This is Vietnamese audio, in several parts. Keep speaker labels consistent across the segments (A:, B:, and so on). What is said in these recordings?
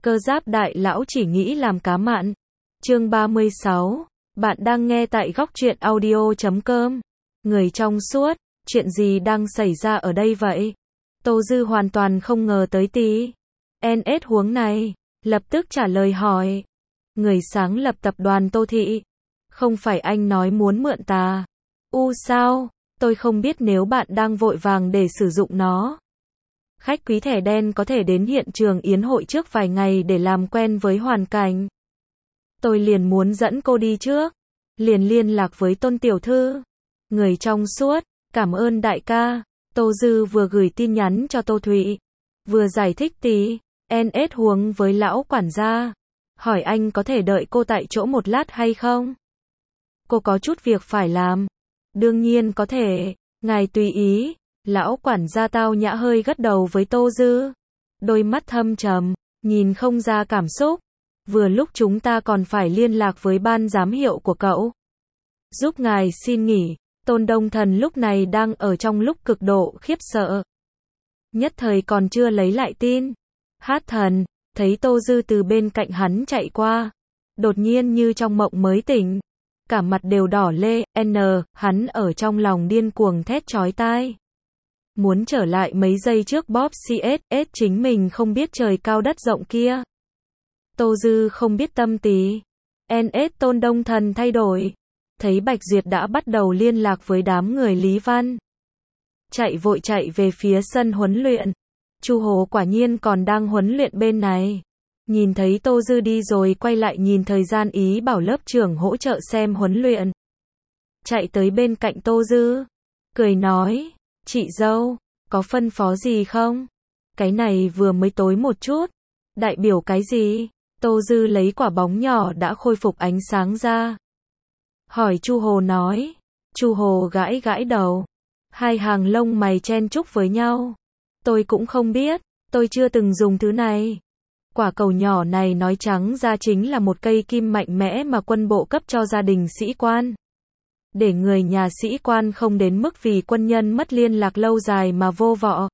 A: Cơ giáp đại lão chỉ nghĩ làm cá mặn. Chương 36. Bạn đang nghe tại góc truyện audio.com. Người trong suốt, chuyện gì đang xảy ra ở đây vậy? Tô Dư hoàn toàn không ngờ tới tí. NS huống này, lập tức trả lời hỏi. Người sáng lập tập đoàn Tô Thị. Không phải anh nói muốn mượn ta. Sao? Tôi không biết nếu bạn đang vội vàng để sử dụng nó. Khách quý thẻ đen có thể đến hiện trường yến hội trước vài ngày để làm quen với hoàn cảnh. Tôi liền muốn dẫn cô đi trước. Liền liên lạc với Tôn tiểu thư. Người trong suốt, cảm ơn đại ca. Tô Dư vừa gửi tin nhắn cho Tô Thụy, vừa giải thích tí. NS huống với lão quản gia. Hỏi anh có thể đợi cô tại chỗ một lát hay không? Cô có chút việc phải làm. Đương nhiên có thể, ngài tùy ý. Lão quản gia tao nhã hơi gật đầu với Tô Dư. Đôi mắt thâm trầm, nhìn không ra cảm xúc. Vừa lúc chúng ta còn phải liên lạc với ban giám hiệu của cậu. Giúp ngài xin nghỉ. Tôn Đông Thần lúc này đang ở trong lúc cực độ khiếp sợ. Nhất thời còn chưa lấy lại tin. Hát thần, thấy Tô Dư từ bên cạnh hắn chạy qua. Đột nhiên như trong mộng mới tỉnh. Cả mặt đều đỏ lê, hắn ở trong lòng điên cuồng thét chói tai. Muốn trở lại mấy giây trước Bob CS, chính mình không biết trời cao đất rộng kia. Tô Dư không biết tâm tí. NS Tôn Đông Thần thay đổi. Thấy Bạch Duyệt đã bắt đầu liên lạc với đám người Lý Văn. Chạy vội chạy về phía sân huấn luyện. Chu Hồ quả nhiên còn đang huấn luyện bên này. Nhìn thấy Tô Dư đi rồi quay lại nhìn thời gian ý bảo lớp trưởng hỗ trợ xem huấn luyện. Chạy tới bên cạnh Tô Dư. Cười nói. Chị dâu, có phân phó gì không? Cái này vừa mới tối một chút. Đại biểu cái gì? Tô Dư lấy quả bóng nhỏ đã khôi phục ánh sáng ra. Hỏi Chu Hồ nói. Chu Hồ gãi gãi đầu. Hai hàng lông mày chen chúc với nhau. Tôi cũng không biết, tôi chưa từng dùng thứ này. Quả cầu nhỏ này nói trắng ra chính là một cây kim mạnh mẽ mà quân bộ cấp cho gia đình sĩ quan. Để người nhà sĩ quan không đến mức vì quân nhân mất liên lạc lâu dài mà vô vọ.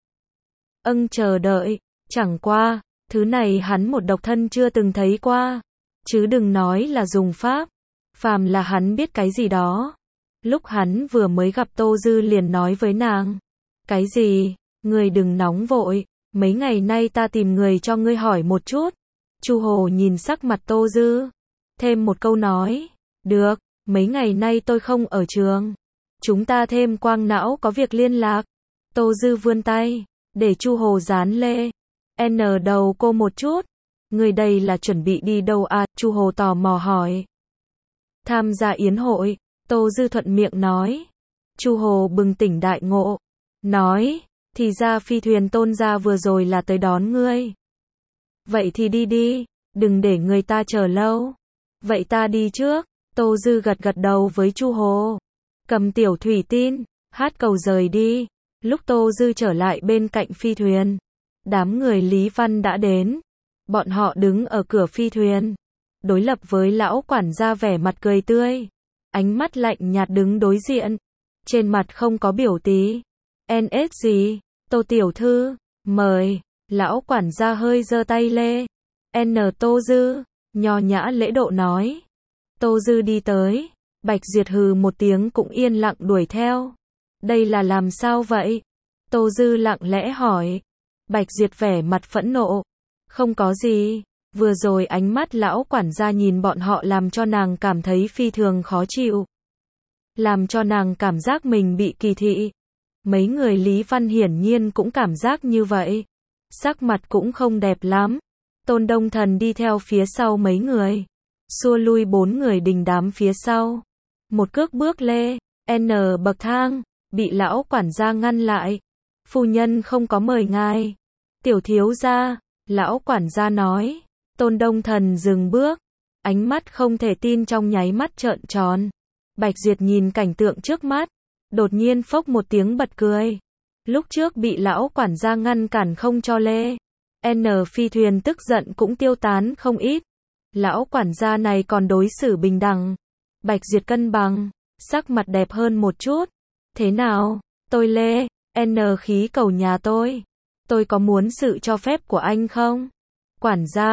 A: Chờ đợi, chẳng qua, thứ này hắn một độc thân chưa từng thấy qua. Chứ đừng nói là dùng pháp. Phàm là hắn biết cái gì đó. Lúc hắn vừa mới gặp Tô Dư liền nói với nàng. Cái gì? Người đừng nóng vội. Mấy ngày nay ta tìm người cho ngươi hỏi một chút. Chu Hồ nhìn sắc mặt Tô Dư. Thêm một câu nói. Được, mấy ngày nay tôi không ở trường. Chúng ta thêm quang não có việc liên lạc. Tô Dư vươn tay. Để Chu Hồ dán lê. Đầu cô một chút. Người đây là chuẩn bị đi đâu à? Chu Hồ tò mò hỏi. Tham gia yến hội. Tô Dư thuận miệng nói. Chu Hồ bừng tỉnh đại ngộ. Nói. Thì ra phi thuyền Tôn gia vừa rồi là tới đón ngươi. Vậy thì đi đi. Đừng để người ta chờ lâu. Vậy ta đi trước. Tô Dư gật gật đầu với Chu Hồ. Cầm tiểu thủy tin. Hát cầu rời đi. Lúc Tô Dư trở lại bên cạnh phi thuyền. Đám người Lý Văn đã đến. Bọn họ đứng ở cửa phi thuyền. Đối lập với lão quản gia vẻ mặt cười tươi. Ánh mắt lạnh nhạt đứng đối diện. Trên mặt không có biểu tí. NS gì? Tô tiểu thư, mời. Lão quản gia hơi giơ tay lê. Tô Dư, nho nhã lễ độ nói. Tô Dư đi tới. Bạch Duyệt hừ một tiếng cũng yên lặng đuổi theo. Đây là làm sao vậy? Tô Dư lặng lẽ hỏi. Bạch Duyệt vẻ mặt phẫn nộ. Không có gì. Vừa rồi ánh mắt lão quản gia nhìn bọn họ làm cho nàng cảm thấy phi thường khó chịu. Làm cho nàng cảm giác mình bị kỳ thị. Mấy người Lý Văn hiển nhiên cũng cảm giác như vậy. Sắc mặt cũng không đẹp lắm. Tôn Đông Thần đi theo phía sau mấy người. Xua lui 4 người đình đám phía sau. Một cước bước lê. Bậc thang. Bị lão quản gia ngăn lại. Phu nhân không có mời ngài. Tiểu thiếu gia. Lão quản gia nói. Tôn Đông Thần dừng bước. Ánh mắt không thể tin trong nháy mắt trợn tròn. Bạch Duyệt nhìn cảnh tượng trước mắt. Đột nhiên phốc một tiếng bật cười. Lúc trước bị lão quản gia ngăn cản không cho lê. Phi thuyền tức giận cũng tiêu tán không ít. Lão quản gia này còn đối xử bình đẳng. Bạch Duyệt cân bằng. Sắc mặt đẹp hơn một chút. Thế nào? Tôi lê. Khí cầu nhà tôi. Tôi có muốn sự cho phép của anh không? Quản gia.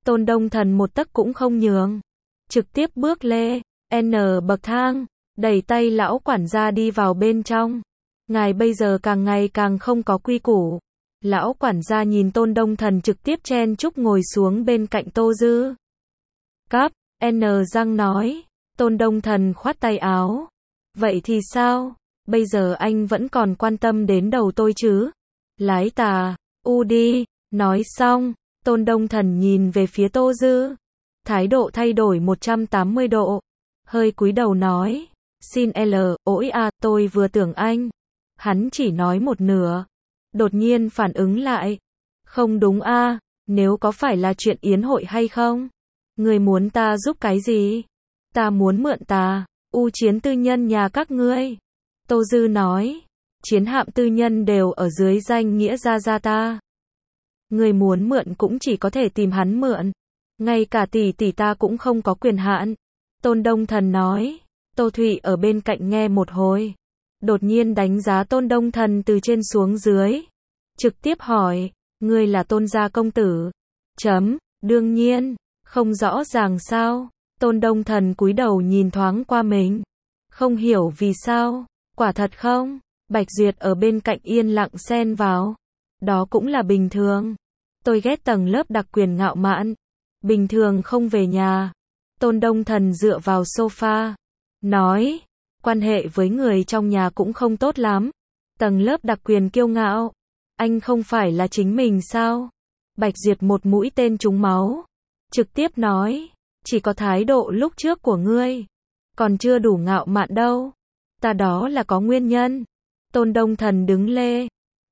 A: Tôn Đông Thần một tấc cũng không nhường. Trực tiếp bước lên N bậc thang, đẩy tay lão quản gia đi vào bên trong. Ngài bây giờ càng ngày càng không có quy củ. Lão quản gia nhìn Tôn Đông Thần trực tiếp chen chúc ngồi xuống bên cạnh Tô Dư. Cắp, N răng nói. Tôn Đông Thần khoát tay áo. Vậy thì sao? Bây giờ anh vẫn còn quan tâm đến đầu tôi chứ? Lái tà, u đi. Nói xong, Tôn Đông Thần nhìn về phía Tô Dư. Thái độ thay đổi 180 độ. Hơi cúi đầu nói. Xin ôi à, tôi vừa tưởng anh. Hắn chỉ nói một nửa. Đột nhiên phản ứng lại. Không đúng a, nếu có phải là chuyện yến hội hay không? Người muốn ta giúp cái gì? Ta muốn mượn chiến tư nhân nhà các ngươi. Tô Dư nói. Chiến hạm tư nhân đều ở dưới danh nghĩa gia ta. Người muốn mượn cũng chỉ có thể tìm hắn mượn. Ngay cả tỷ ta cũng không có quyền hạn. Tôn Đông Thần nói. Tô Thụy ở bên cạnh nghe một hồi. Đột nhiên đánh giá Tôn Đông Thần từ trên xuống dưới. Trực tiếp hỏi. Ngươi là Tôn gia công tử? Đương nhiên. Không rõ ràng sao? Tôn Đông Thần cúi đầu nhìn thoáng qua mình. Không hiểu vì sao. Quả thật không? Bạch Duyệt ở bên cạnh yên lặng xen vào. Đó cũng là bình thường. Tôi ghét tầng lớp đặc quyền ngạo mạn. Bình thường không về nhà. Tôn Đông Thần dựa vào sofa. Nói. Quan hệ với người trong nhà cũng không tốt lắm. Tầng lớp đặc quyền kiêu ngạo. Anh không phải là chính mình sao? Bạch Duyệt một mũi tên trúng máu. Trực tiếp nói. Chỉ có thái độ lúc trước của ngươi. Còn chưa đủ ngạo mạn đâu. Ta đó là có nguyên nhân. Tôn Đông Thần đứng lê.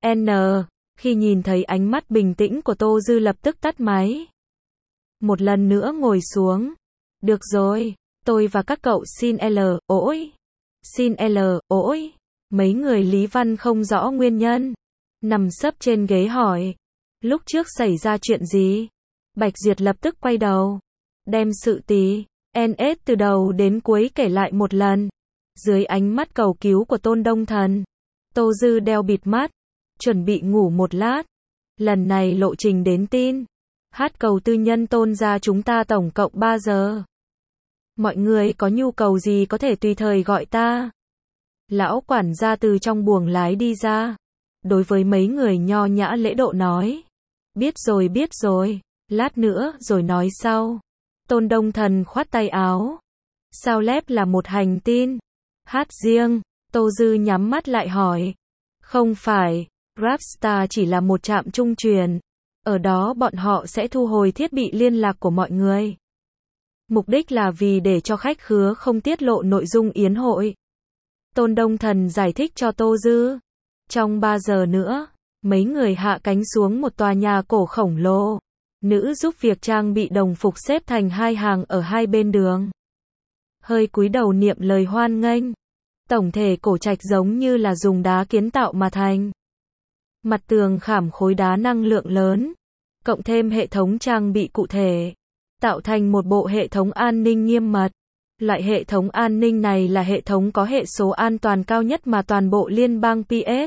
A: Khi nhìn thấy ánh mắt bình tĩnh của Tô Dư lập tức tắt máy. Một lần nữa ngồi xuống. Được rồi, tôi và các cậu xin ôi. Xin ôi. Mấy người Lý Văn không rõ nguyên nhân. Nằm sấp trên ghế hỏi. Lúc trước xảy ra chuyện gì? Bạch Duyệt lập tức quay đầu. Đem sự NS từ đầu đến cuối kể lại một lần. Dưới ánh mắt cầu cứu của Tôn Đông Thần. Tô Dư đeo bịt mắt. Chuẩn bị ngủ một lát. Lần này lộ trình đến tin. Hát cầu tư nhân Tôn gia chúng ta tổng cộng 3 giờ. Mọi người có nhu cầu gì có thể tùy thời gọi ta. Lão quản gia từ trong buồng lái đi ra. Đối với mấy người nho nhã lễ độ nói. Biết rồi. Lát nữa rồi nói sau. Tôn Đông Thần khoát tay áo. Sao lép là một hành tin? Hát riêng. Tô Dư nhắm mắt lại hỏi. Không phải. Grabstar chỉ là một trạm trung truyền. Ở đó bọn họ sẽ thu hồi thiết bị liên lạc của mọi người. Mục đích là vì để cho khách khứa không tiết lộ nội dung yến hội. Tôn Đông Thần giải thích cho Tô Dư. Trong 3 giờ nữa, mấy người hạ cánh xuống một tòa nhà cổ khổng lồ. Nữ giúp việc trang bị đồng phục xếp thành 2 hàng ở hai bên đường. Hơi cúi đầu niệm lời hoan nghênh. Tổng thể cổ trạch giống như là dùng đá kiến tạo mà thành. Mặt tường khảm khối đá năng lượng lớn. Cộng thêm hệ thống trang bị cụ thể. Tạo thành một bộ hệ thống an ninh nghiêm mật. Loại hệ thống an ninh này là hệ thống có hệ số an toàn cao nhất mà toàn bộ liên bang PS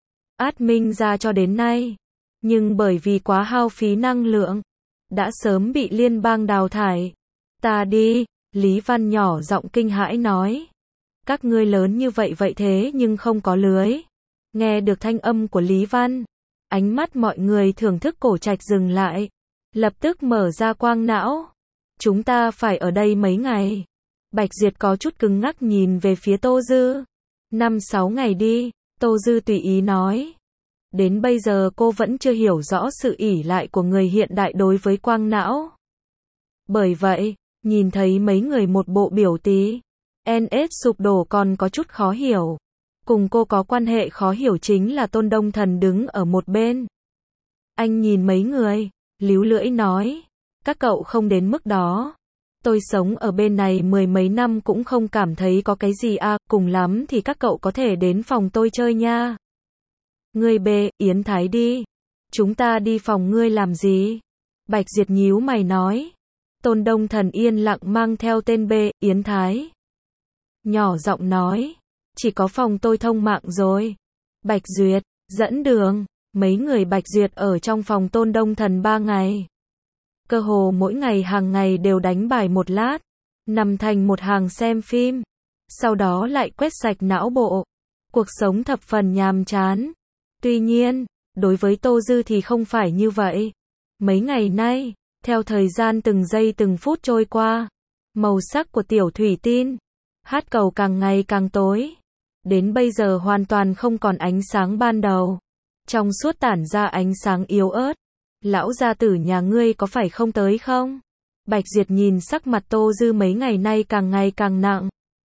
A: admin ra cho đến nay. Nhưng bởi vì quá hao phí năng lượng, đã sớm bị liên bang đào thải. Ta đi, Lý Văn nhỏ giọng kinh hãi nói. Các ngươi lớn như vậy thế nhưng không có lưới. Nghe được thanh âm của Lý Văn, ánh mắt mọi người thưởng thức cổ trạch dừng lại. Lập tức mở ra quang não. Chúng ta phải ở đây mấy ngày. Bạch Duyệt có chút cứng ngắc nhìn về phía Tô Dư. 5-6 ngày đi, Tô Dư tùy ý nói. Đến bây giờ cô vẫn chưa hiểu rõ sự ỷ lại của người hiện đại đối với quang não. Bởi vậy, nhìn thấy mấy người một bộ biểu NS sụp đổ còn có chút khó hiểu. Cùng cô có quan hệ khó hiểu chính là Tôn Đông Thần đứng ở một bên. Anh nhìn mấy người, líu lưỡi nói. Các cậu không đến mức đó. Tôi sống ở bên này 10 mấy năm cũng không cảm thấy có cái gì cùng lắm thì các cậu có thể đến phòng tôi chơi nha. Ngươi Yến Thái đi. Chúng ta đi phòng ngươi làm gì? Bạch Duyệt nhíu mày nói. Tôn Đông Thần yên lặng mang theo tên Yến Thái. Nhỏ giọng nói. Chỉ có phòng tôi thông mạng rồi. Bạch Duyệt, dẫn đường. Mấy người Bạch Duyệt ở trong phòng Tôn Đông Thần 3 ngày. Cơ hồ mỗi ngày hàng ngày đều đánh bài một lát, nằm thành một hàng xem phim, sau đó lại quét sạch não bộ. Cuộc sống thập phần nhàm chán. Tuy nhiên, đối với Tô Dư thì không phải như vậy. Mấy ngày nay, theo thời gian từng giây từng phút trôi qua, màu sắc của tiểu thủy tinh hát cầu càng ngày càng tối, đến bây giờ hoàn toàn không còn ánh sáng ban đầu, trong suốt tản ra ánh sáng yếu ớt. Lão gia tử nhà ngươi có phải không tới không? Bạch Duyệt nhìn sắc mặt Tô Dư mấy ngày nay càng ngày càng nặng,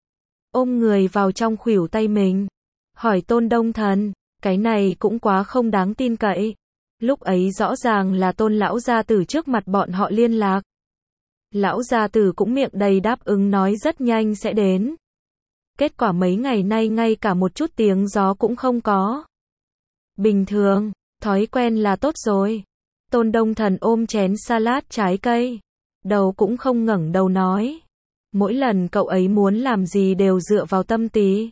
A: ôm người vào trong khuỷu tay mình, hỏi Tôn Đông Thần, cái này cũng quá không đáng tin cậy. Lúc ấy rõ ràng là Tôn lão gia tử trước mặt bọn họ liên lạc. Lão gia tử cũng miệng đầy đáp ứng nói rất nhanh sẽ đến. Kết quả mấy ngày nay ngay cả một chút tiếng gió cũng không có. Bình thường, thói quen là tốt rồi. Tôn Đông Thần ôm chén salad trái cây, đầu cũng không ngẩng đầu nói. Mỗi lần cậu ấy muốn làm gì đều dựa vào tâm tí.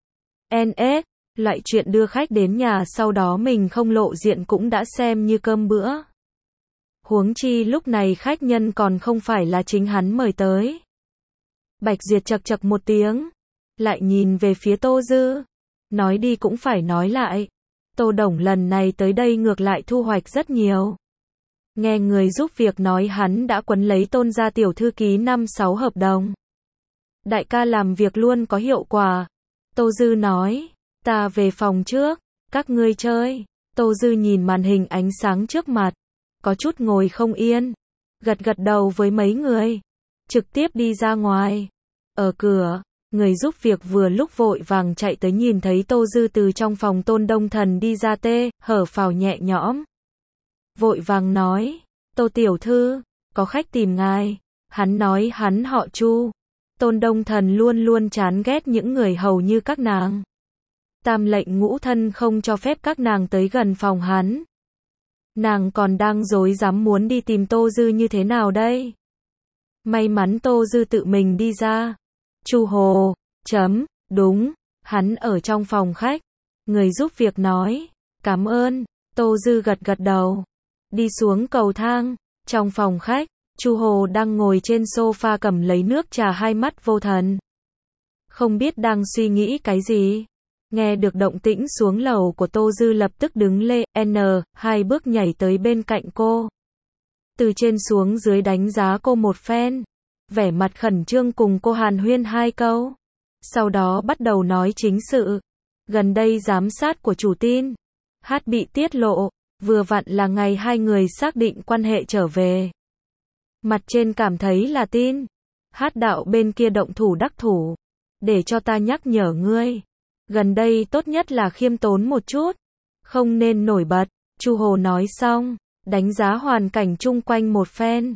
A: NS, loại chuyện đưa khách đến nhà sau đó mình không lộ diện cũng đã xem như cơm bữa. Huống chi lúc này khách nhân còn không phải là chính hắn mời tới. Bạch Duyệt chậc chậc một tiếng, lại nhìn về phía Tô Dư. Nói đi cũng phải nói lại. Tô Đồng lần này tới đây ngược lại thu hoạch rất nhiều. Nghe người giúp việc nói hắn đã quấn lấy Tôn gia tiểu thư ký 5-6 hợp đồng. Đại ca làm việc luôn có hiệu quả. Tô Dư nói, ta về phòng trước, các ngươi chơi. Tô Dư nhìn màn hình ánh sáng trước mặt, có chút ngồi không yên, gật gật đầu với mấy người, trực tiếp đi ra ngoài. Ở cửa, người giúp việc vừa lúc vội vàng chạy tới nhìn thấy Tô Dư từ trong phòng Tôn Đông Thần đi ra hở phào nhẹ nhõm. Vội vàng nói, Tô tiểu thư, có khách tìm ngài. Hắn nói hắn họ Chu. Tôn Đông Thần luôn luôn chán ghét những người hầu như các nàng. Tam lệnh ngũ thân không cho phép các nàng tới gần phòng hắn. Nàng còn đang rối rắm muốn đi tìm Tô Dư như thế nào đây? May mắn Tô Dư tự mình đi ra. Chu Hồ, đúng, hắn ở trong phòng khách. Người giúp việc nói, cảm ơn. Tô Dư gật gật đầu. Đi xuống cầu thang, trong phòng khách, Chu Hồ đang ngồi trên sofa cầm lấy nước trà, hai mắt vô thần. Không biết đang suy nghĩ cái gì. Nghe được động tĩnh xuống lầu của Tô Dư lập tức đứng lên, hai bước nhảy tới bên cạnh cô. Từ trên xuống dưới đánh giá cô một phen. Vẻ mặt khẩn trương cùng cô hàn huyên hai câu. Sau đó bắt đầu nói chính sự. Gần đây giám sát của chủ tin hát bị tiết lộ, vừa vặn là ngày hai người xác định quan hệ trở về. Mặt trên cảm thấy là tin hát đạo bên kia động thủ đắc thủ. Để cho ta nhắc nhở ngươi, gần đây tốt nhất là khiêm tốn một chút, không nên nổi bật. Chu Hồ nói xong, đánh giá hoàn cảnh chung quanh một phen.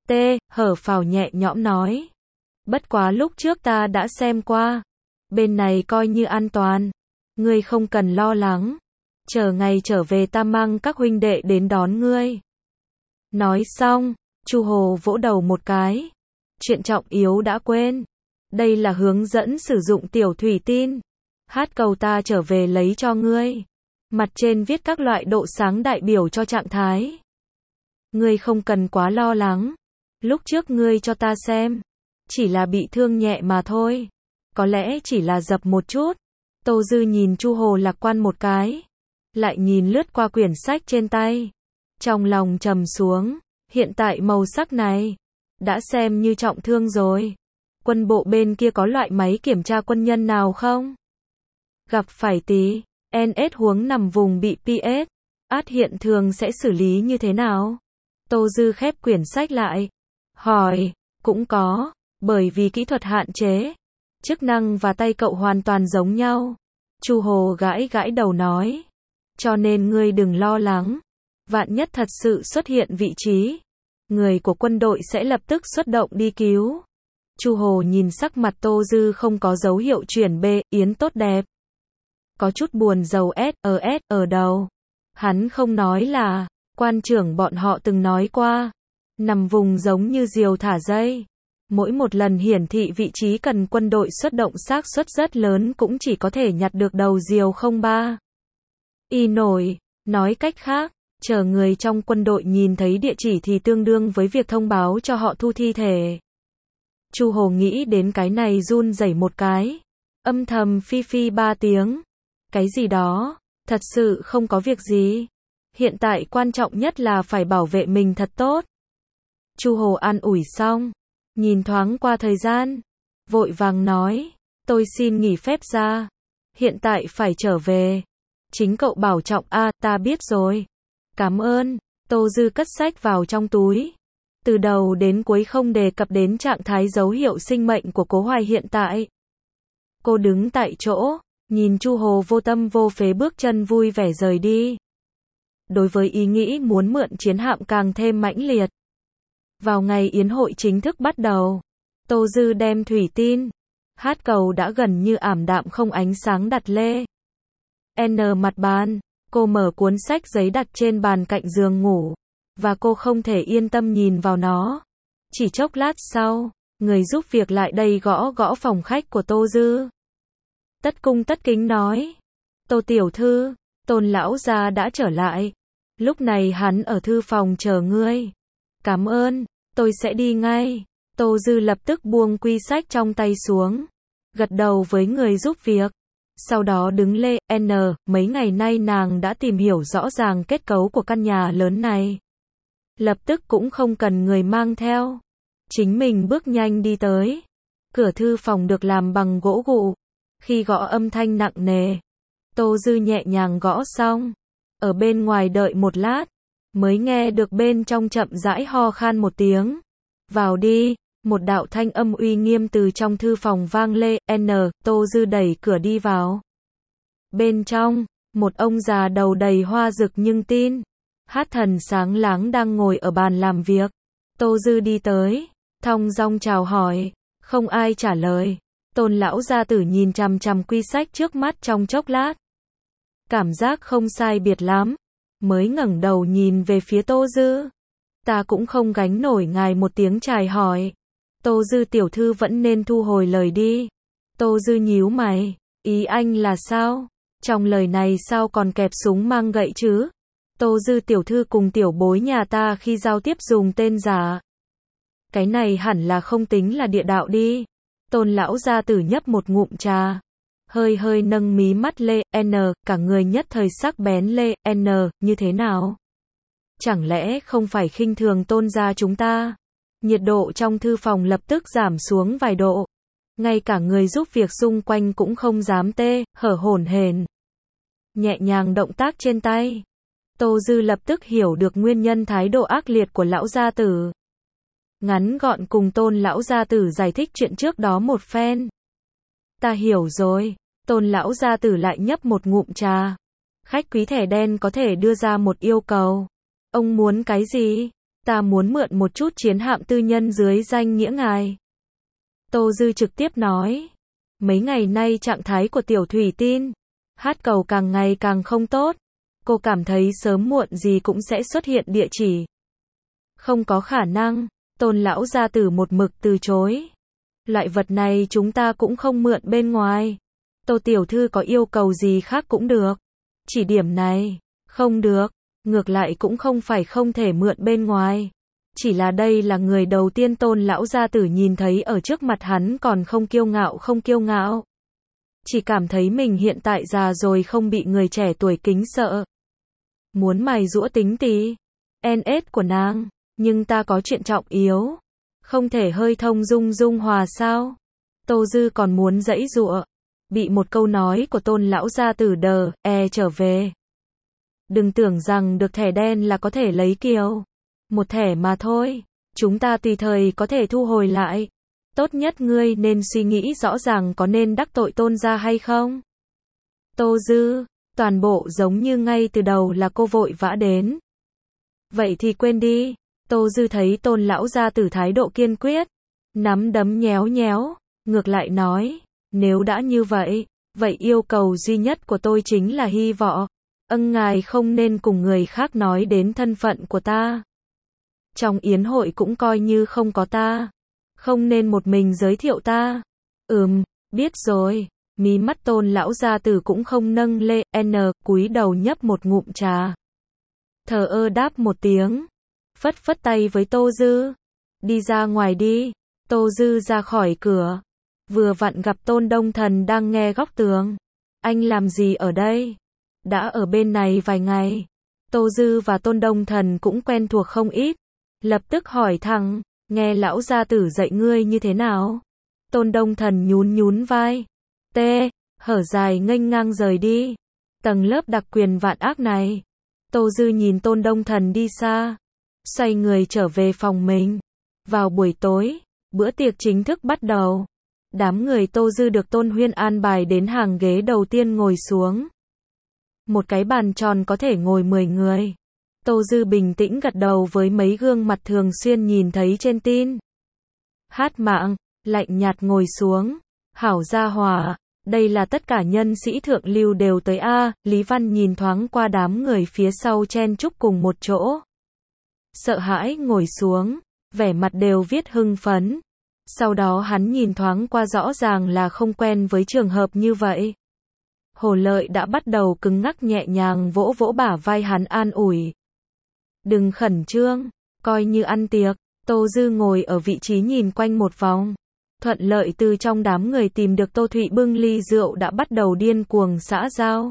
A: Hở phào nhẹ nhõm nói, bất quá lúc trước ta đã xem qua, bên này coi như an toàn, ngươi không cần lo lắng, chờ ngày trở về ta mang các huynh đệ đến đón ngươi. Nói xong, Chu Hồ vỗ đầu một cái, chuyện trọng yếu đã quên, đây là hướng dẫn sử dụng tiểu thủy tinh, hát cầu ta trở về lấy cho ngươi. Mặt trên viết các loại độ sáng đại biểu cho trạng thái. Ngươi không cần quá lo lắng. Lúc trước ngươi cho ta xem, chỉ là bị thương nhẹ mà thôi. Có lẽ chỉ là dập một chút. Tô Dư nhìn Chu Hồ lạc quan một cái, lại nhìn lướt qua quyển sách trên tay. Trong lòng trầm xuống, hiện tại màu sắc này, đã xem như trọng thương rồi. Quân bộ bên kia có loại máy kiểm tra quân nhân nào không? Gặp phải tí NS huống nằm vùng bị PS, át hiện thường sẽ xử lý như thế nào? Tô Dư khép quyển sách lại, hỏi, cũng có, bởi vì kỹ thuật hạn chế, chức năng và tay cậu hoàn toàn giống nhau. Chu Hồ gãi gãi đầu nói, cho nên ngươi đừng lo lắng, vạn nhất thật sự xuất hiện vị trí, người của quân đội sẽ lập tức xuất động đi cứu. Chu Hồ nhìn sắc mặt Tô Dư không có dấu hiệu chuyển yến tốt đẹp, có chút buồn rầu ở đầu. Hắn không nói là, quan trưởng bọn họ từng nói qua, nằm vùng giống như diều thả dây. Mỗi một lần hiển thị vị trí cần quân đội xuất động xác suất rất lớn cũng chỉ có thể nhặt được đầu diều không ba y nổi. Nói cách khác, Chờ người trong quân đội nhìn thấy địa chỉ thì tương đương với việc thông báo cho họ thu thi thể. Chu Hồ nghĩ đến cái này run rẩy một cái. Âm thầm phi phi 3 tiếng. Cái gì đó, thật sự không có việc gì. Hiện tại quan trọng nhất là phải bảo vệ mình thật tốt. Chu Hồ an ủi xong, nhìn thoáng qua thời gian, vội vàng nói, tôi xin nghỉ phép ra. Hiện tại phải trở về. Chính cậu bảo trọng a, ta biết rồi. Cảm ơn. Tô Dư cất sách vào trong túi. Từ đầu đến cuối không đề cập đến trạng thái dấu hiệu sinh mệnh của Cố Hoài hiện tại. Cô đứng tại chỗ, nhìn Chu Hồ vô tâm vô phế bước chân vui vẻ rời đi. Đối với ý nghĩ muốn mượn chiến hạm càng thêm mãnh liệt. Vào ngày yến hội chính thức bắt đầu, Tô Dư đem thủy tin, hát cầu đã gần như ảm đạm không ánh sáng đặt lê N mặt bàn. Cô mở cuốn sách giấy đặt trên bàn cạnh giường ngủ, và cô không thể yên tâm nhìn vào nó. Chỉ chốc lát sau, người giúp việc lại đây gõ gõ phòng khách của Tô Dư. Tất cung tất kính nói, Tô tiểu thư, Tôn lão gia đã trở lại. Lúc này hắn ở thư phòng chờ ngươi. Cảm ơn, tôi sẽ đi ngay. Tô Dư lập tức buông quy sách trong tay xuống, gật đầu với người giúp việc. Sau đó đứng lê N, mấy ngày nay nàng đã tìm hiểu rõ ràng kết cấu của căn nhà lớn này. Lập tức cũng không cần người mang theo. Chính mình bước nhanh đi tới. Cửa thư phòng được làm bằng gỗ gụ. Khi gõ âm thanh nặng nề, Tô Dư nhẹ nhàng gõ xong. Ở bên ngoài đợi một lát, mới nghe được bên trong chậm rãi ho khan một tiếng. Vào đi. Một đạo thanh âm uy nghiêm từ trong thư phòng vang lê N, Tô Dư đẩy cửa đi vào. Bên trong, một ông già đầu đầy hoa rực nhưng tin. Hát thần sáng láng đang ngồi ở bàn làm việc. Tô Dư đi tới, thong dong chào hỏi, không ai trả lời. Tôn lão gia tử nhìn chằm chằm quy sách trước mắt trong chốc lát. Cảm giác không sai biệt lắm, mới ngẩng đầu nhìn về phía Tô Dư. Ta cũng không gánh nổi ngài một tiếng chào hỏi. Tô Dư tiểu thư vẫn nên thu hồi lời đi. Tô Dư nhíu mày, ý anh là sao? Trong lời này sao còn kẹp súng mang gậy chứ? Tô Dư tiểu thư cùng tiểu bối nhà ta khi giao tiếp dùng tên giả. Cái này hẳn là không tính là địa đạo đi. Tôn lão gia tử nhấp một ngụm trà, hơi hơi nâng mí mắt lê N, cả người nhất thời sắc bén lê N, như thế nào? Chẳng lẽ không phải khinh thường Tôn gia chúng ta? Nhiệt độ trong thư phòng lập tức giảm xuống vài độ. Ngay cả người giúp việc xung quanh cũng không dám hở hổn hển. Nhẹ nhàng động tác trên tay. Tô Dư lập tức hiểu được nguyên nhân thái độ ác liệt của lão gia tử. Ngắn gọn cùng Tôn lão gia tử giải thích chuyện trước đó một phen. Ta hiểu rồi. Tôn lão gia tử lại nhấp một ngụm trà. Khách quý thẻ đen có thể đưa ra một yêu cầu. Ông muốn cái gì? Ta muốn mượn một chút chiến hạm tư nhân dưới danh nghĩa ngài. Tô Dư trực tiếp nói. Mấy ngày nay trạng thái của tiểu thủy tin, hát cầu càng ngày càng không tốt. Cô cảm thấy sớm muộn gì cũng sẽ xuất hiện địa chỉ. Không có khả năng. Tôn lão gia tử một mực từ chối. Loại vật này chúng ta cũng không mượn bên ngoài. Tô tiểu thư có yêu cầu gì khác cũng được. Chỉ điểm này, không được. Ngược lại cũng không phải không thể mượn bên ngoài. Chỉ là đây là người đầu tiên Tôn lão gia tử nhìn thấy ở trước mặt hắn còn không kiêu ngạo. Chỉ cảm thấy mình hiện tại già rồi không bị người trẻ tuổi kính sợ. Muốn mài giũa tính tí NS của nàng, nhưng ta có chuyện trọng yếu. Không thể hơi thông dung hòa sao? Tô Dư còn muốn giãy giụa. Bị một câu nói của Tôn lão gia tử trở về. Đừng tưởng rằng được thẻ đen là có thể lấy kiều. Một thẻ mà thôi. Chúng ta tùy thời có thể thu hồi lại. Tốt nhất ngươi nên suy nghĩ rõ ràng có nên đắc tội Tôn gia hay không. Tô Dư, toàn bộ giống như ngay từ đầu là cô vội vã đến. Vậy thì quên đi. Tô Dư thấy Tôn lão gia tử thái độ kiên quyết, nắm đấm nhéo, ngược lại nói, nếu đã như vậy, vậy yêu cầu duy nhất của tôi chính là hy vọng, ngài không nên cùng người khác nói đến thân phận của ta. Trong yến hội cũng coi như không có ta, không nên một mình giới thiệu ta. Biết rồi. Mí mắt Tôn lão gia tử cũng không nâng lê N, cúi đầu nhấp một ngụm trà. thờ ơ đáp một tiếng, phất phất tay với Tô Dư. Đi ra ngoài đi. Tô Dư ra khỏi cửa. Vừa vặn gặp Tôn Đông Thần đang nghe góc tường. Anh làm gì ở đây? Đã ở bên này vài ngày. Tô Dư và Tôn Đông Thần cũng quen thuộc không ít. Lập tức hỏi thẳng, nghe lão gia tử dạy ngươi như thế nào? Tôn Đông Thần nhún nhún vai. Hở dài nghênh ngang rời đi. Tầng lớp đặc quyền vạn ác này. Tô Dư nhìn Tôn Đông Thần đi xa. Xoay người trở về phòng mình. Vào buổi tối, bữa tiệc chính thức bắt đầu. Đám người Tô Dư được Tôn Huyên an bài đến hàng ghế đầu tiên ngồi xuống. Một cái bàn tròn có thể ngồi 10 người. Tô Dư bình tĩnh gật đầu với mấy gương mặt thường xuyên nhìn thấy trên tin. Hát mạng, lạnh nhạt ngồi xuống. Hảo gia hỏa, đây là tất cả nhân sĩ thượng lưu đều tới a. Lý Văn nhìn thoáng qua đám người phía sau chen chúc cùng một chỗ. Sợ hãi ngồi xuống, vẻ mặt đều viết hưng phấn. Sau đó hắn nhìn thoáng qua rõ ràng là không quen với trường hợp như vậy. Hồ Lợi đã bắt đầu cứng ngắc nhẹ nhàng vỗ vỗ bả vai hắn an ủi. Đừng khẩn trương, coi như ăn tiệc. Tô Dư ngồi ở vị trí nhìn quanh một vòng. Thuận lợi từ trong đám người tìm được Tô Thụy bưng ly rượu đã bắt đầu điên cuồng xã giao.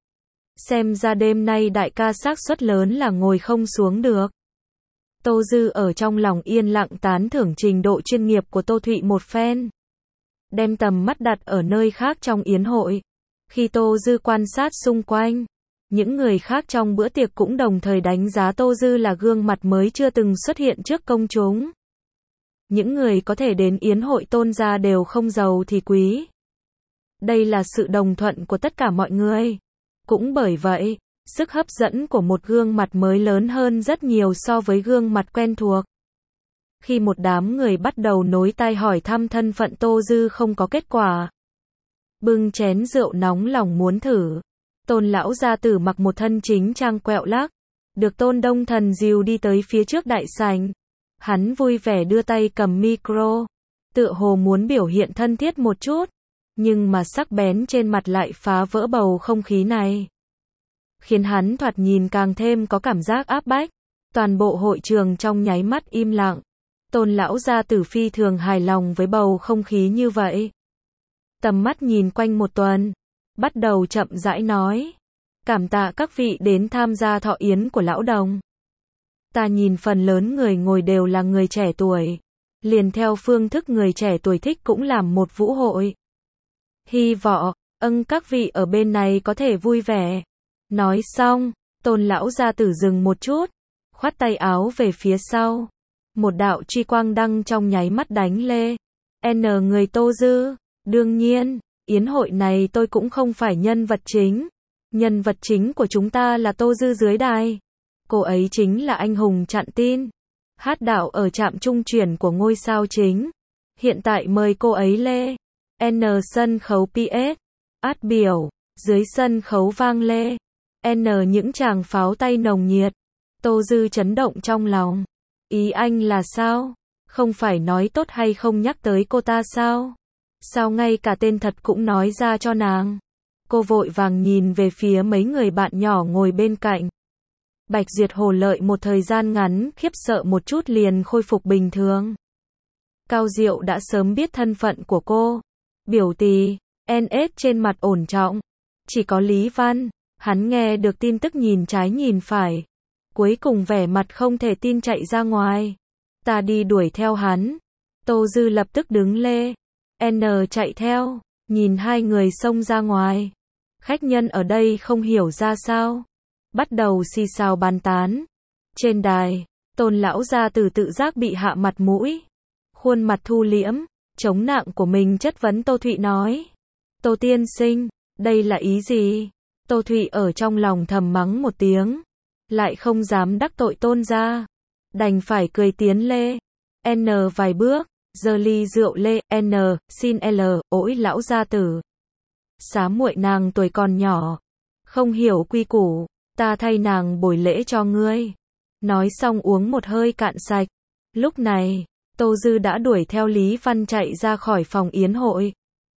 A: Xem ra đêm nay đại ca xác suất lớn là ngồi không xuống được. Tô Dư ở trong lòng yên lặng tán thưởng trình độ chuyên nghiệp của Tô Thụy một phen. Đem tầm mắt đặt ở nơi khác trong yến hội. Khi Tô Dư quan sát xung quanh, những người khác trong bữa tiệc cũng đồng thời đánh giá Tô Dư là gương mặt mới chưa từng xuất hiện trước công chúng. Những người có thể đến yến hội Tôn gia đều không giàu thì quý. Đây là sự đồng thuận của tất cả mọi người. Cũng bởi vậy, sức hấp dẫn của một gương mặt mới lớn hơn rất nhiều so với gương mặt quen thuộc. Khi một đám người bắt đầu nối tai hỏi thăm thân phận Tô Dư không có kết quả. Bưng chén rượu nóng lòng muốn thử. Tôn lão gia tử mặc một thân chính trang quẹo lác. Được Tôn Đông Thần dìu đi tới phía trước đại sảnh. Hắn vui vẻ đưa tay cầm micro. Tựa hồ muốn biểu hiện thân thiết một chút. Nhưng mà sắc bén trên mặt lại phá vỡ bầu không khí này. Khiến hắn thoạt nhìn càng thêm có cảm giác áp bách. Toàn bộ hội trường trong nháy mắt im lặng. Tôn lão gia tử phi thường hài lòng với bầu không khí như vậy. Tầm mắt nhìn quanh một tuần. Bắt đầu chậm rãi nói. Cảm tạ các vị đến tham gia thọ yến của lão đồng. Ta nhìn phần lớn người ngồi đều là người trẻ tuổi. Liền theo phương thức người trẻ tuổi thích cũng làm một vũ hội. Hy vọng, các vị ở bên này có thể vui vẻ. Nói xong, Tôn lão gia tử dừng một chút. Khoát tay áo về phía sau. Một đạo truy quang đăng trong nháy mắt đánh lê. Người Tô Dư. Đương nhiên, yến hội này tôi cũng không phải nhân vật chính. Nhân vật chính của chúng ta là Tô Dư dưới đài. Cô ấy chính là anh hùng chặn tin. Hát đạo ở trạm trung chuyển của ngôi sao chính. Hiện tại mời cô ấy lê. Sân khấu PS. Át biểu. Dưới sân khấu vang lê. Những tràng pháo tay nồng nhiệt. Tô Dư chấn động trong lòng. Ý anh là sao? Không phải nói tốt hay không nhắc tới cô ta sao? Sao ngay cả tên thật cũng nói ra cho nàng? Cô vội vàng nhìn về phía mấy người bạn nhỏ ngồi bên cạnh. Bạch Duyệt Hồ Lợi một thời gian ngắn khiếp sợ một chút liền khôi phục bình thường. Cao Diệu đã sớm biết thân phận của cô. Biểu tỷ, NS trên mặt ổn trọng. Chỉ có Lý Văn, hắn nghe được tin tức nhìn trái nhìn phải. Cuối cùng vẻ mặt không thể tin chạy ra ngoài. Ta đi đuổi theo hắn. Tô Dư lập tức đứng lê. Chạy theo, nhìn hai người xông ra ngoài. Khách nhân ở đây không hiểu ra sao. Bắt đầu xì xào bàn tán. Trên đài, Tôn lão gia tử tự giác bị hạ mặt mũi. Khuôn mặt thu liễm, chống nặng của mình chất vấn Tô Thụy nói. Tô tiên sinh, đây là ý gì? Tô Thụy ở trong lòng thầm mắng một tiếng. Lại không dám đắc tội Tôn gia. Đành phải cười tiến lê. Vài bước, giơ ly rượu lê. Xin ỗi lão gia tử. Xá muội nàng tuổi còn nhỏ. Không hiểu quy củ. Ta thay nàng bồi lễ cho ngươi. Nói xong uống một hơi cạn sạch. Lúc này, Tô Dư đã đuổi theo Lý Văn chạy ra khỏi phòng yến hội.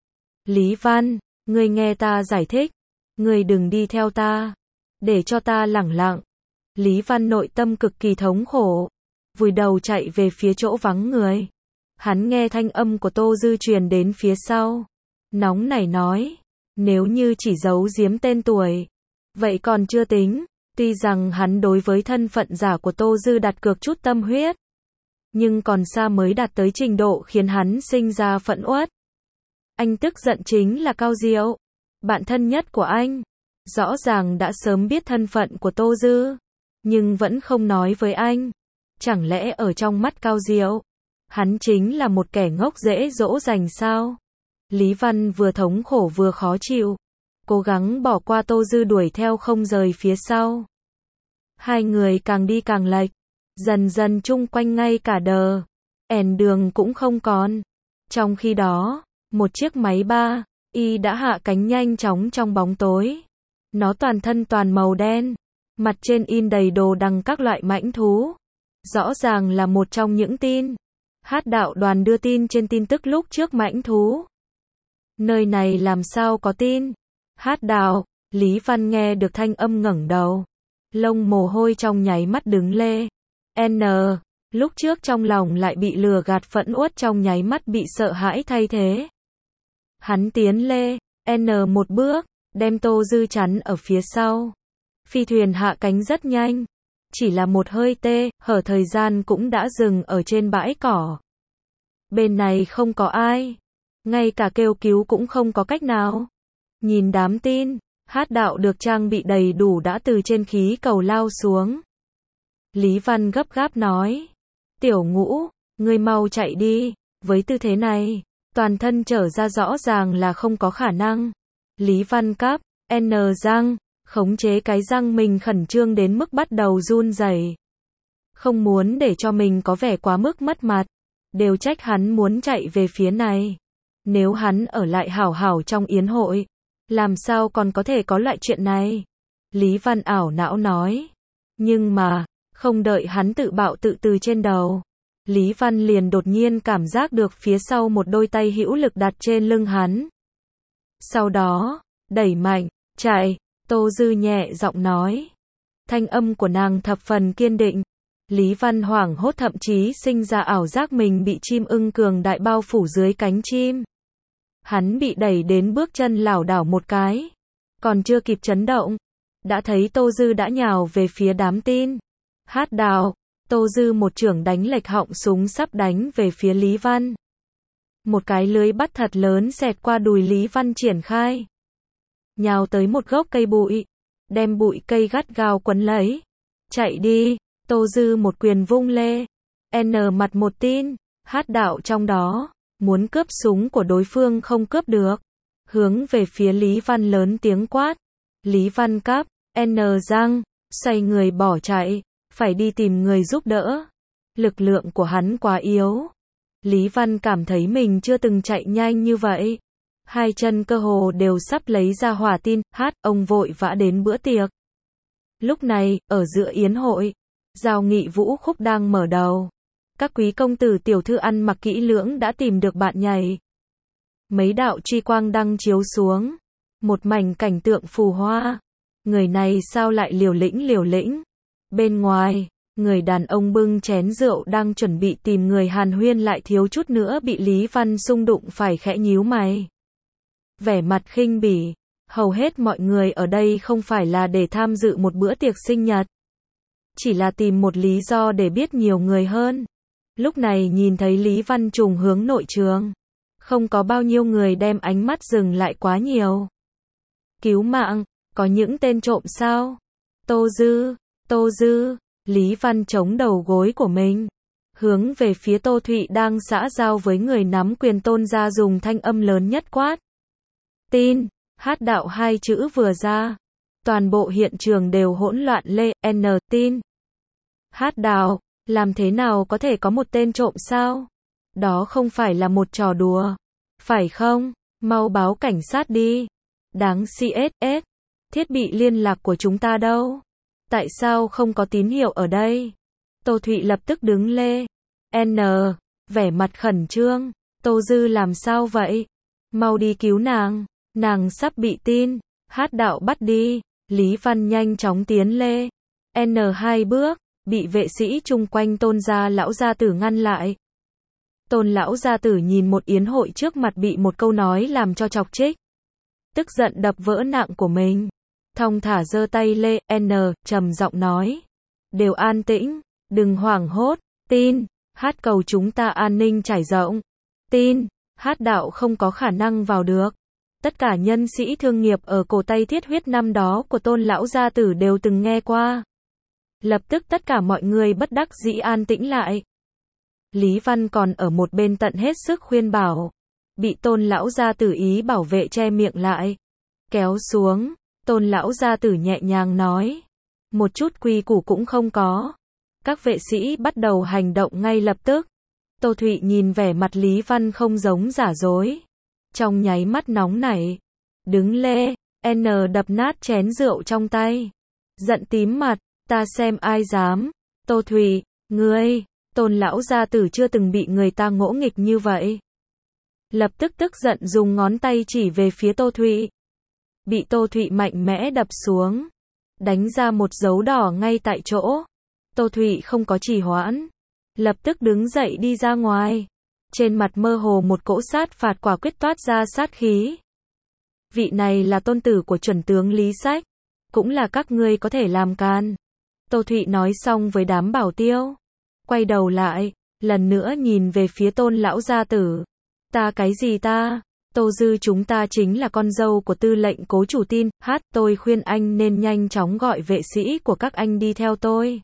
A: Lý Văn, ngươi nghe ta giải thích. Ngươi đừng đi theo ta. Để cho ta lẳng lặng. Lý Văn nội tâm cực kỳ thống khổ, vùi đầu chạy về phía chỗ vắng người. Hắn nghe thanh âm của Tô Dư truyền đến phía sau. Nóng nảy nói, nếu như chỉ giấu giếm tên tuổi, vậy còn chưa tính. Tuy rằng hắn đối với thân phận giả của Tô Dư đặt cược chút tâm huyết, nhưng còn xa mới đạt tới trình độ khiến hắn sinh ra phẫn uất. Anh tức giận chính là Cao Diệu, bạn thân nhất của anh. Rõ ràng đã sớm biết thân phận của Tô Dư, nhưng vẫn không nói với anh. Chẳng lẽ ở trong mắt Cao Diệu, hắn chính là một kẻ ngốc dễ dỗ dành sao? Lý Văn vừa thống khổ vừa khó chịu, cố gắng bỏ qua Tô Dư đuổi theo không rời phía sau. Hai người càng đi càng lệch, dần dần chung quanh ngay cả đường cũng không còn. Trong khi đó, một chiếc máy bay y đã hạ cánh nhanh chóng trong bóng tối. Nó toàn thân toàn màu đen, mặt trên in đầy đồ đằng các loại mãnh thú. Rõ ràng là một trong những tin Hát đạo đoàn đưa tin trên tin tức lúc trước mãnh thú. Nơi này làm sao có tin? Hát đạo, Lý Văn nghe được thanh âm ngẩng đầu. Lông mồ hôi trong nháy mắt đứng lê. Lúc trước trong lòng lại bị lừa gạt phẫn uất trong nháy mắt bị sợ hãi thay thế. Hắn tiến lê, một bước, đem Tô Dư chắn ở phía sau. Phi thuyền hạ cánh rất nhanh. Chỉ là một hơi hở thời gian cũng đã dừng ở trên bãi cỏ. Bên này không có ai. Ngay cả kêu cứu cũng không có cách nào. Nhìn đám tin, Hát đạo được trang bị đầy đủ đã từ trên khí cầu lao xuống. Lý Văn gấp gáp nói. Tiểu Ngũ, ngươi mau chạy đi. Với tư thế này, toàn thân trở ra rõ ràng là không có khả năng. Lý Văn cắp, răng, khống chế cái răng mình khẩn trương đến mức bắt đầu run rẩy. Không muốn để cho mình có vẻ quá mức mất mặt. Đều trách hắn muốn chạy về phía này. Nếu hắn ở lại hảo hảo trong yến hội, làm sao còn có thể có loại chuyện này? Lý Văn ảo não nói. Nhưng mà, không đợi hắn tự bạo tự từ trên đầu. Lý Văn liền đột nhiên cảm giác được phía sau một đôi tay hữu lực đặt trên lưng hắn. Sau đó, đẩy mạnh, chạy, Tô Dư nhẹ giọng nói. Thanh âm của nàng thập phần kiên định. Lý Văn hoảng hốt thậm chí sinh ra ảo giác mình bị chim ưng cường đại bao phủ dưới cánh chim. Hắn bị đẩy đến bước chân lảo đảo một cái. Còn chưa kịp chấn động, đã thấy Tô Dư đã nhào về phía đám tin. Hát đạo, Tô Dư một chưởng đánh lệch họng súng sắp đánh về phía Lý Văn. Một cái lưới bắt thật lớn xẹt qua đùi Lý Văn triển khai. Nhào tới một gốc cây bụi, đem bụi cây gắt gao quấn lấy. Chạy đi, Tô Dư một quyền vung lê. Mặt một tin, Hát đạo trong đó, muốn cướp súng của đối phương không cướp được. Hướng về phía Lý Văn lớn tiếng quát. Lý Văn cắp, răng, xoay người bỏ chạy, phải đi tìm người giúp đỡ. Lực lượng của hắn quá yếu. Lý Văn cảm thấy mình chưa từng chạy nhanh như vậy. Hai chân cơ hồ đều sắp lấy ra hỏa tin, ông vội vã đến bữa tiệc. Lúc này, ở giữa yến hội, giao nghị vũ khúc đang mở đầu. Các quý công tử tiểu thư ăn mặc kỹ lưỡng đã tìm được bạn nhảy. Mấy đạo truy quang đăng chiếu xuống. Một mảnh cảnh tượng phù hoa. Người này sao lại liều lĩnh. Bên ngoài, người đàn ông bưng chén rượu đang chuẩn bị tìm người hàn huyên lại thiếu chút nữa bị Lý Văn xung đụng phải khẽ nhíu mày. Vẻ mặt khinh bỉ. Hầu hết mọi người ở đây không phải là để tham dự một bữa tiệc sinh nhật. Chỉ là tìm một lý do để biết nhiều người hơn. Lúc này nhìn thấy Lý Văn trùng hướng nội trường. Không có bao nhiêu người đem ánh mắt dừng lại quá nhiều. Cứu mạng, có những tên trộm sao? Tô Dư, Lý Văn chống đầu gối của mình. Hướng về phía Tô Thụy đang xã giao với người nắm quyền Tôn gia dùng thanh âm lớn nhất quát. Tin, Hát đạo hai chữ vừa ra. Toàn bộ hiện trường đều hỗn loạn lê, tin. Hát đạo, làm thế nào có thể có một tên trộm sao? Đó không phải là một trò đùa. Phải không? Mau báo cảnh sát đi. Đáng CSS. Thiết bị liên lạc của chúng ta đâu? Tại sao không có tín hiệu ở đây? Tô Thụy lập tức đứng lê. Vẻ mặt khẩn trương. Tô Dư làm sao vậy? Mau đi cứu nàng. Nàng sắp bị tin. Hát đạo bắt đi. Lý Văn nhanh chóng tiến lê. N2 bước, bị vệ sĩ chung quanh Tôn gia lão gia tử ngăn lại. Tôn lão gia tử nhìn một yến hội trước mặt bị một câu nói làm cho chọc trích. Tức giận đập vỡ nạng của mình. Thong thả giơ tay lê, trầm giọng nói. Đều an tĩnh, đừng hoảng hốt, tin, hát cầu chúng ta an ninh trải rộng. Tin, hát đạo không có khả năng vào được. Tất cả nhân sĩ thương nghiệp ở cổ tay thiết huyết năm đó của Tôn lão gia tử đều từng nghe qua. Lập tức tất cả mọi người bất đắc dĩ an tĩnh lại. Lý Văn còn ở một bên tận hết sức khuyên bảo. Bị Tôn lão gia tử ý bảo vệ che miệng lại. Kéo xuống, Tôn lão gia tử nhẹ nhàng nói. Một chút quy củ cũng không có. Các vệ sĩ bắt đầu hành động ngay lập tức. Tô Thụy nhìn vẻ mặt Lý Văn không giống giả dối. Trong nháy mắt nóng nảy. Đứng lê, đập nát chén rượu trong tay. Giận tím mặt, ta xem ai dám. Tô Thụy, ngươi, Tôn lão gia tử chưa từng bị người ta ngỗ nghịch như vậy. Lập tức tức giận dùng ngón tay chỉ về phía Tô Thụy. Bị Tô Thụy mạnh mẽ đập xuống. Đánh ra một dấu đỏ ngay tại chỗ. Tô Thụy không có trì hoãn. Lập tức đứng dậy đi ra ngoài. Trên mặt mơ hồ một cỗ sát phạt quả quyết toát ra sát khí. Vị này là tôn tử của chuẩn tướng Lý Sách. Cũng là các ngươi có thể làm can. Tô Thụy nói xong với đám bảo tiêu. Quay đầu lại, lần nữa nhìn về phía Tôn lão gia tử. Ta cái gì ta? Tô Dư chúng ta chính là con dâu của tư lệnh Cố chủ Tin. Tôi khuyên anh nên nhanh chóng gọi vệ sĩ của các anh đi theo tôi.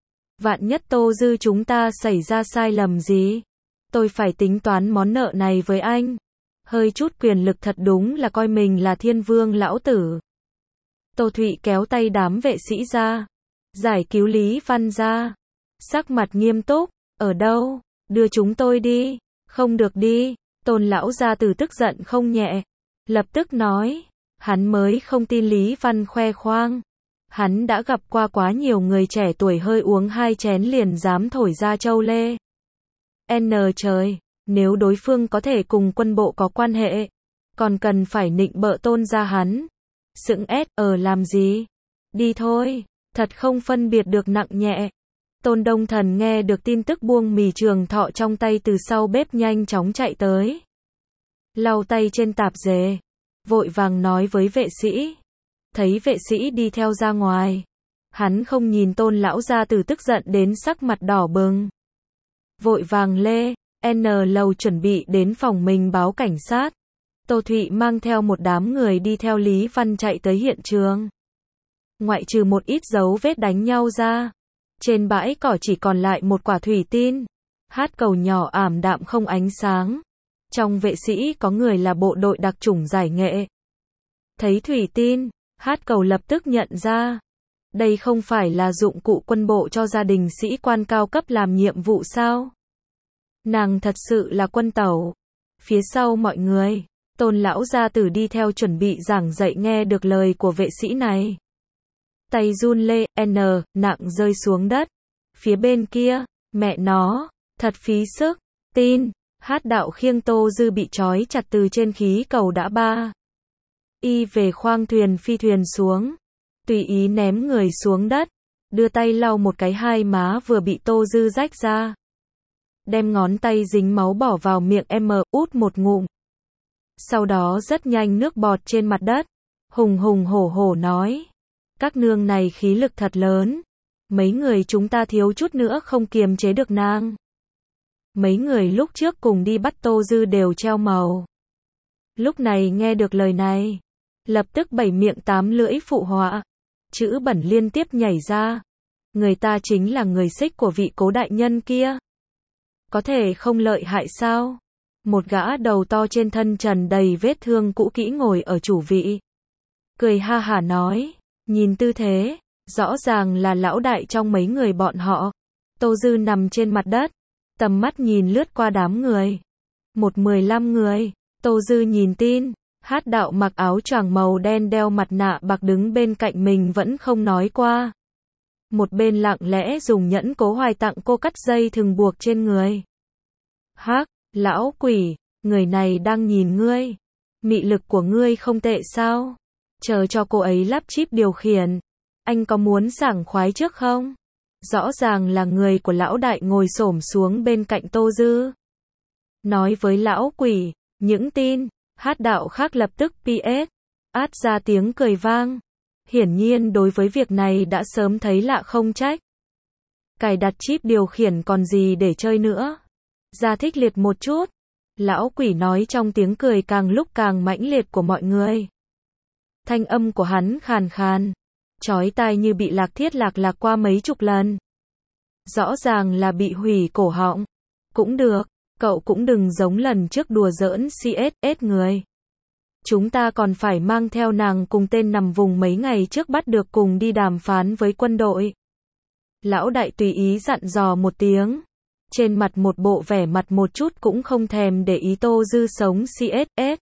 A: Vạn nhất Tô Dư chúng ta xảy ra sai lầm gì, tôi phải tính toán món nợ này với anh. Hơi chút quyền lực thật đúng là coi mình là thiên vương lão tử. Tô Thụy kéo tay đám vệ sĩ ra. Giải cứu Lý Văn ra. Sắc mặt nghiêm túc. Ở đâu? Đưa chúng tôi đi. Không được đi. Tôn lão gia tử tức giận không nhẹ. Lập tức nói. Hắn mới không tin Lý Văn khoe khoang. Hắn đã gặp qua quá nhiều người trẻ tuổi hơi uống 2 chén liền dám thổi ra châu lê. Trời, nếu đối phương có thể cùng quân bộ có quan hệ, còn cần phải nịnh bợ Tôn gia hắn. Sững làm gì? Đi thôi, thật không phân biệt được nặng nhẹ. Tôn Đông Thần nghe được tin tức buông mì Trường Thọ trong tay từ sau bếp nhanh chóng chạy tới. Lau tay trên tạp dề, vội vàng nói với vệ sĩ. Thấy vệ sĩ đi theo ra ngoài, hắn không nhìn Tôn lão gia tử tức giận đến sắc mặt đỏ bừng. Vội vàng lê, lầu chuẩn bị đến phòng mình báo cảnh sát. Tô Thụy mang theo một đám người đi theo Lý Văn chạy tới hiện trường. Ngoại trừ một ít dấu vết đánh nhau ra, trên bãi cỏ chỉ còn lại một quả thủy tin. Hát cầu nhỏ ảm đạm không ánh sáng. Trong vệ sĩ có người là bộ đội đặc chủng giải nghệ. Thấy thủy tin, hát cầu lập tức nhận ra. Đây không phải là dụng cụ quân bộ cho gia đình sĩ quan cao cấp làm nhiệm vụ sao? Nàng thật sự là quân tẩu. Phía sau mọi người, Tôn lão gia tử đi theo chuẩn bị giảng dạy nghe được lời của vệ sĩ này. Tay run lê, nặng rơi xuống đất. Phía bên kia, mẹ nó, thật phí sức. Tin, hát đạo khiêng Tô Dư bị trói chặt từ trên khí cầu đã ba. Y về khoang thuyền phi thuyền xuống. Tùy ý ném người xuống đất. Đưa tay lau một cái hai má vừa bị Tô Dư rách ra. Đem ngón tay dính máu bỏ vào miệng út một ngụm. Sau đó rất nhanh nước bọt trên mặt đất. Hùng hùng hổ hổ nói. Các nương này khí lực thật lớn. Mấy người chúng ta thiếu chút nữa không kiềm chế được nàng. Mấy người lúc trước cùng đi bắt Tô Dư đều treo màu. Lúc này nghe được lời này, lập tức bảy miệng tám lưỡi phụ họa. Chữ bẩn liên tiếp nhảy ra. Người ta chính là người xích của vị Cố đại nhân kia. Có thể không lợi hại sao? Một gã đầu to trên thân trần đầy vết thương cũ kỹ ngồi ở chủ vị. Cười ha hả nói. Nhìn tư thế, rõ ràng là lão đại trong mấy người bọn họ. Tô Dư nằm trên mặt đất, tầm mắt nhìn lướt qua đám người. 15 người, Tô Dư nhìn tin, hát đạo mặc áo choàng màu đen đeo mặt nạ bạc đứng bên cạnh mình vẫn không nói qua. Một bên lặng lẽ dùng nhẫn Cố Hoài tặng cô cắt dây thừng buộc trên người. Hắc, lão quỷ, người này đang nhìn ngươi. Mị lực của ngươi không tệ sao? Chờ cho cô ấy lắp chip điều khiển. Anh có muốn sảng khoái trước không? Rõ ràng là người của lão đại ngồi xổm xuống bên cạnh Tô Dư. Nói với lão quỷ, những tin, hát đạo khác lập tức PS, át ra tiếng cười vang. Hiển nhiên đối với việc này đã sớm thấy lạ không trách. Cài đặt chip điều khiển còn gì để chơi nữa. Ra thích liệt một chút. Lão quỷ nói trong tiếng cười càng lúc càng mãnh liệt của mọi người. Thanh âm của hắn khàn khàn, chói tai như bị lạc thiết lạc qua mấy chục lần. Rõ ràng là bị hủy cổ họng. Cũng được, cậu cũng đừng giống lần trước đùa giỡn CSS người. Chúng ta còn phải mang theo nàng cùng tên nằm vùng mấy ngày trước bắt được cùng đi đàm phán với quân đội. Lão đại tùy ý dặn dò một tiếng. Trên mặt một bộ vẻ mặt một chút cũng không thèm để ý Tô Dư sống CSS.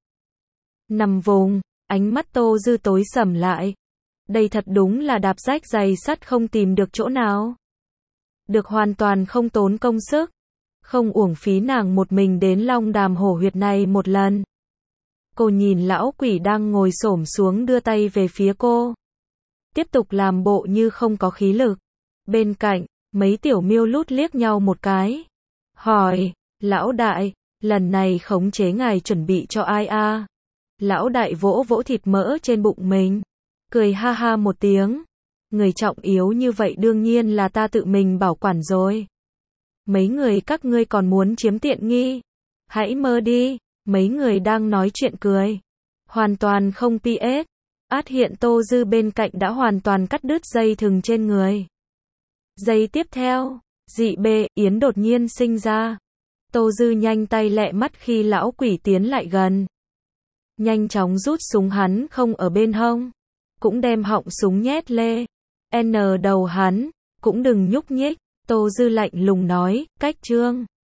A: Nằm vùng, ánh mắt Tô Dư tối sầm lại. Đây thật đúng là đạp rách giày sắt không tìm được chỗ nào. Được hoàn toàn không tốn công sức. Không uổng phí nàng một mình đến Long Đàm hổ huyệt này một lần. Cô nhìn lão quỷ đang ngồi xổm xuống đưa tay về phía cô. Tiếp tục làm bộ như không có khí lực. Bên cạnh, mấy tiểu miêu lút liếc nhau một cái. Hỏi, lão đại, lần này khống chế ngài chuẩn bị cho ai a? Lão đại vỗ vỗ thịt mỡ trên bụng mình. Cười ha ha một tiếng. Người trọng yếu như vậy đương nhiên là ta tự mình bảo quản rồi. Mấy người các ngươi còn muốn chiếm tiện nghi. Hãy mơ đi. Mấy người đang nói chuyện cười. Hoàn toàn không PS. Át hiện Tô Dư bên cạnh đã hoàn toàn cắt đứt dây thừng trên người. Giây tiếp theo, dị bê, Yến đột nhiên sinh ra. Tô Dư nhanh tay lẹ mắt khi lão quỷ tiến lại gần. Nhanh chóng rút súng hắn không ở bên hông. Cũng đem họng súng nhét lê. N đầu hắn, cũng đừng nhúc nhích. Tô Dư lạnh lùng nói, cách trương.